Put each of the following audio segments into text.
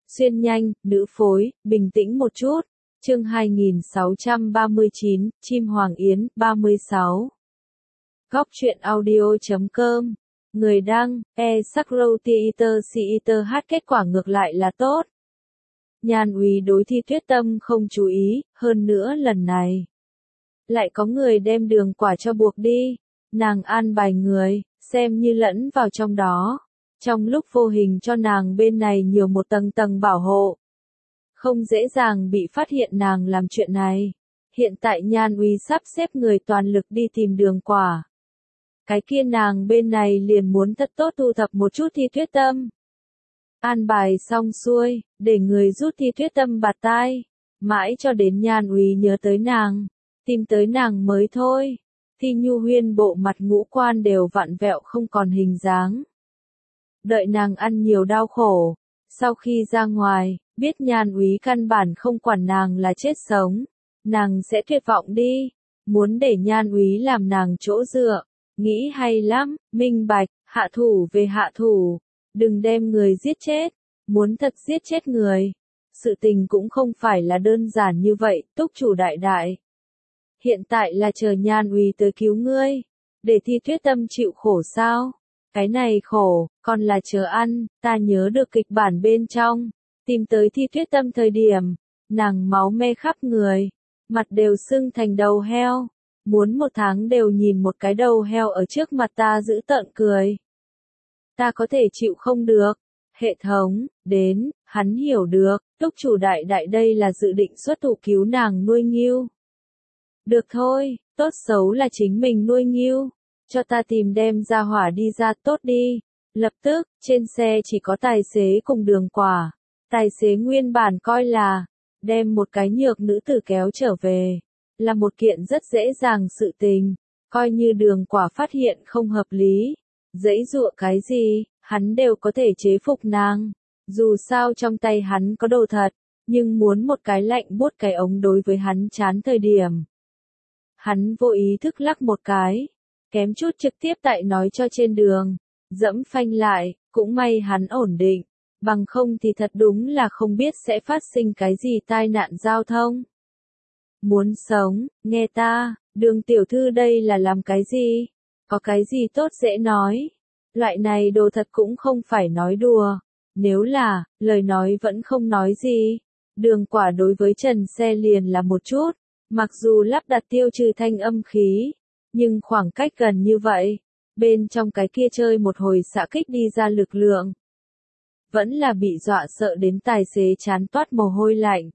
Xuyên nhanh, nữ phối, bình tĩnh một chút. Chương 2639, Chim Hoàng Yến, 36. Góc truyện audio.com. Người đăng, Sakrow hát. Kết quả ngược lại là tốt. Nhan Úy đối Thi Tuyết Tâm không chú ý, hơn nữa lần này lại có người đem đường quả cho buộc đi. Nàng an bài người, xem như lẫn vào trong đó. Trong lúc vô hình cho nàng bên này nhiều một tầng tầng bảo hộ. Không dễ dàng bị phát hiện nàng làm chuyện này. Hiện tại Nhan Úy sắp xếp người toàn lực đi tìm đường quả. Cái kia nàng bên này liền muốn thật tốt thu thập một chút Thi Tuyết Tâm. An bài xong xuôi, để người rút Thi Tuyết Tâm bạt tai. Mãi cho đến Nhan Úy nhớ tới nàng, tìm tới nàng mới thôi. Thi Nhu Huyên bộ mặt ngũ quan đều vặn vẹo không còn hình dáng. Đợi nàng ăn nhiều đau khổ. Sau khi ra ngoài, biết Nhan Úy căn bản không quản nàng là chết sống. Nàng sẽ tuyệt vọng đi. Muốn để Nhan Úy làm nàng chỗ dựa. Nghĩ hay lắm, minh bạch, hạ thủ về hạ thủ. Đừng đem người giết chết. Muốn thật giết chết người. Sự tình cũng không phải là đơn giản như vậy, túc chủ đại đại. Hiện tại là chờ Nhan Úy tới cứu ngươi. Để Thi Tuyết Tâm chịu khổ sao? Cái này khổ, còn là chờ ăn. Ta nhớ được kịch bản bên trong. Tìm tới Thi Tuyết Tâm thời điểm. Nàng máu me khắp người. Mặt đều sưng thành đầu heo. Muốn một tháng đều nhìn một cái đầu heo ở trước mặt ta giữ tợn cười. Ta có thể chịu không được. Hệ thống, đến, hắn hiểu được, túc chủ đại đại đây là dự định xuất thủ cứu nàng nuôi ngưu. Được thôi, tốt xấu là chính mình nuôi ngưu. Cho ta tìm đem ra hỏa đi ra tốt đi. Lập tức, trên xe chỉ có tài xế cùng đường quả. Tài xế nguyên bản coi là, đem một cái nhược nữ tử kéo trở về. Là một kiện rất dễ dàng sự tình. Coi như đường quả phát hiện không hợp lý. Giãy giụa cái gì, hắn đều có thể chế phục nàng. Dù sao trong tay hắn có đồ thật. Nhưng muốn một cái lạnh buốt cái ống đối với hắn chán thời điểm. Hắn vô ý thức lắc một cái. Kém chút trực tiếp tại nói cho trên đường. Dẫm phanh lại, cũng may hắn ổn định. Bằng không thì thật đúng là không biết sẽ phát sinh cái gì tai nạn giao thông. Muốn sống, nghe ta, đường tiểu thư đây là làm cái gì? Có cái gì tốt dễ nói? Loại này đồ thật cũng không phải nói đùa. Nếu là, lời nói vẫn không nói gì. Đường quả đối với trần xe liền là một chút. Mặc dù lắp đặt tiêu trừ thanh âm khí. Nhưng khoảng cách gần như vậy. Bên trong cái kia chơi một hồi xạ kích đi ra lực lượng. Vẫn là bị dọa sợ đến tài xế chán toát mồ hôi lạnh.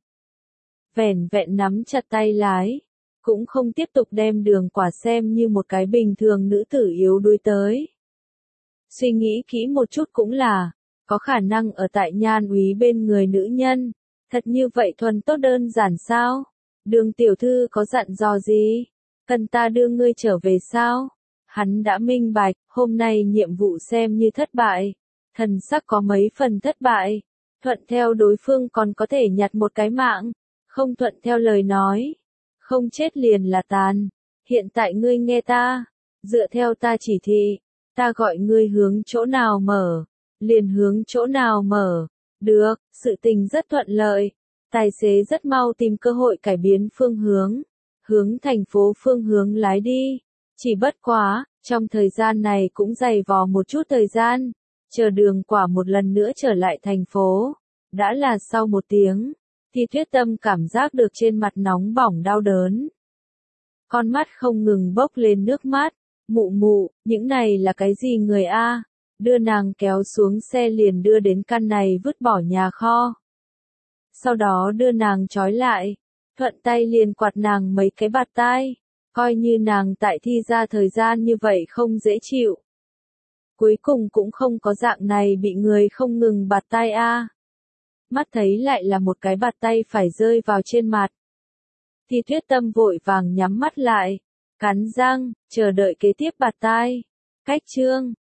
Vẻn vẹn nắm chặt tay lái. Cũng không tiếp tục đem đường quả xem như một cái bình thường nữ tử yếu đuối tới. Suy nghĩ kỹ một chút cũng là, có khả năng ở tại Nhan Úy bên người nữ nhân. Thật như vậy thuần tốt đơn giản sao? Đường tiểu thư có dặn dò gì? Cần ta đưa ngươi trở về sao? Hắn đã minh bạch, hôm nay nhiệm vụ xem như thất bại. Thần sắc có mấy phần thất bại. Thuận theo đối phương còn có thể nhặt một cái mạng. Không thuận theo lời nói. Không chết liền là tàn. Hiện tại ngươi nghe ta. Dựa theo ta chỉ thị. Ta gọi ngươi hướng chỗ nào mở. Liền hướng chỗ nào mở. Được, sự tình rất thuận lợi. Tài xế rất mau tìm cơ hội cải biến phương hướng. Hướng thành phố phương hướng lái đi. Chỉ bất quá, trong thời gian này cũng dày vò một chút thời gian. Chờ đường quả một lần nữa trở lại thành phố. Đã là sau 1 tiếng. Thi Tuyết Tâm cảm giác được trên mặt nóng bỏng đau đớn. Con mắt không ngừng bốc lên nước mắt. Mụ mụ, những này là cái gì người a? Đưa nàng kéo xuống xe liền đưa đến căn này vứt bỏ nhà kho. Sau đó đưa nàng trói lại. Thuận tay liền quạt nàng mấy cái bạt tai. Coi như nàng tại thi ra thời gian như vậy không dễ chịu. Cuối cùng cũng không có dạng này bị người không ngừng bạt tai a. Mắt thấy lại là một cái bạt tay phải rơi vào trên mặt. Thi Tuyết Tâm vội vàng nhắm mắt lại. Cắn răng, chờ đợi kế tiếp bạt tai. Cách chương.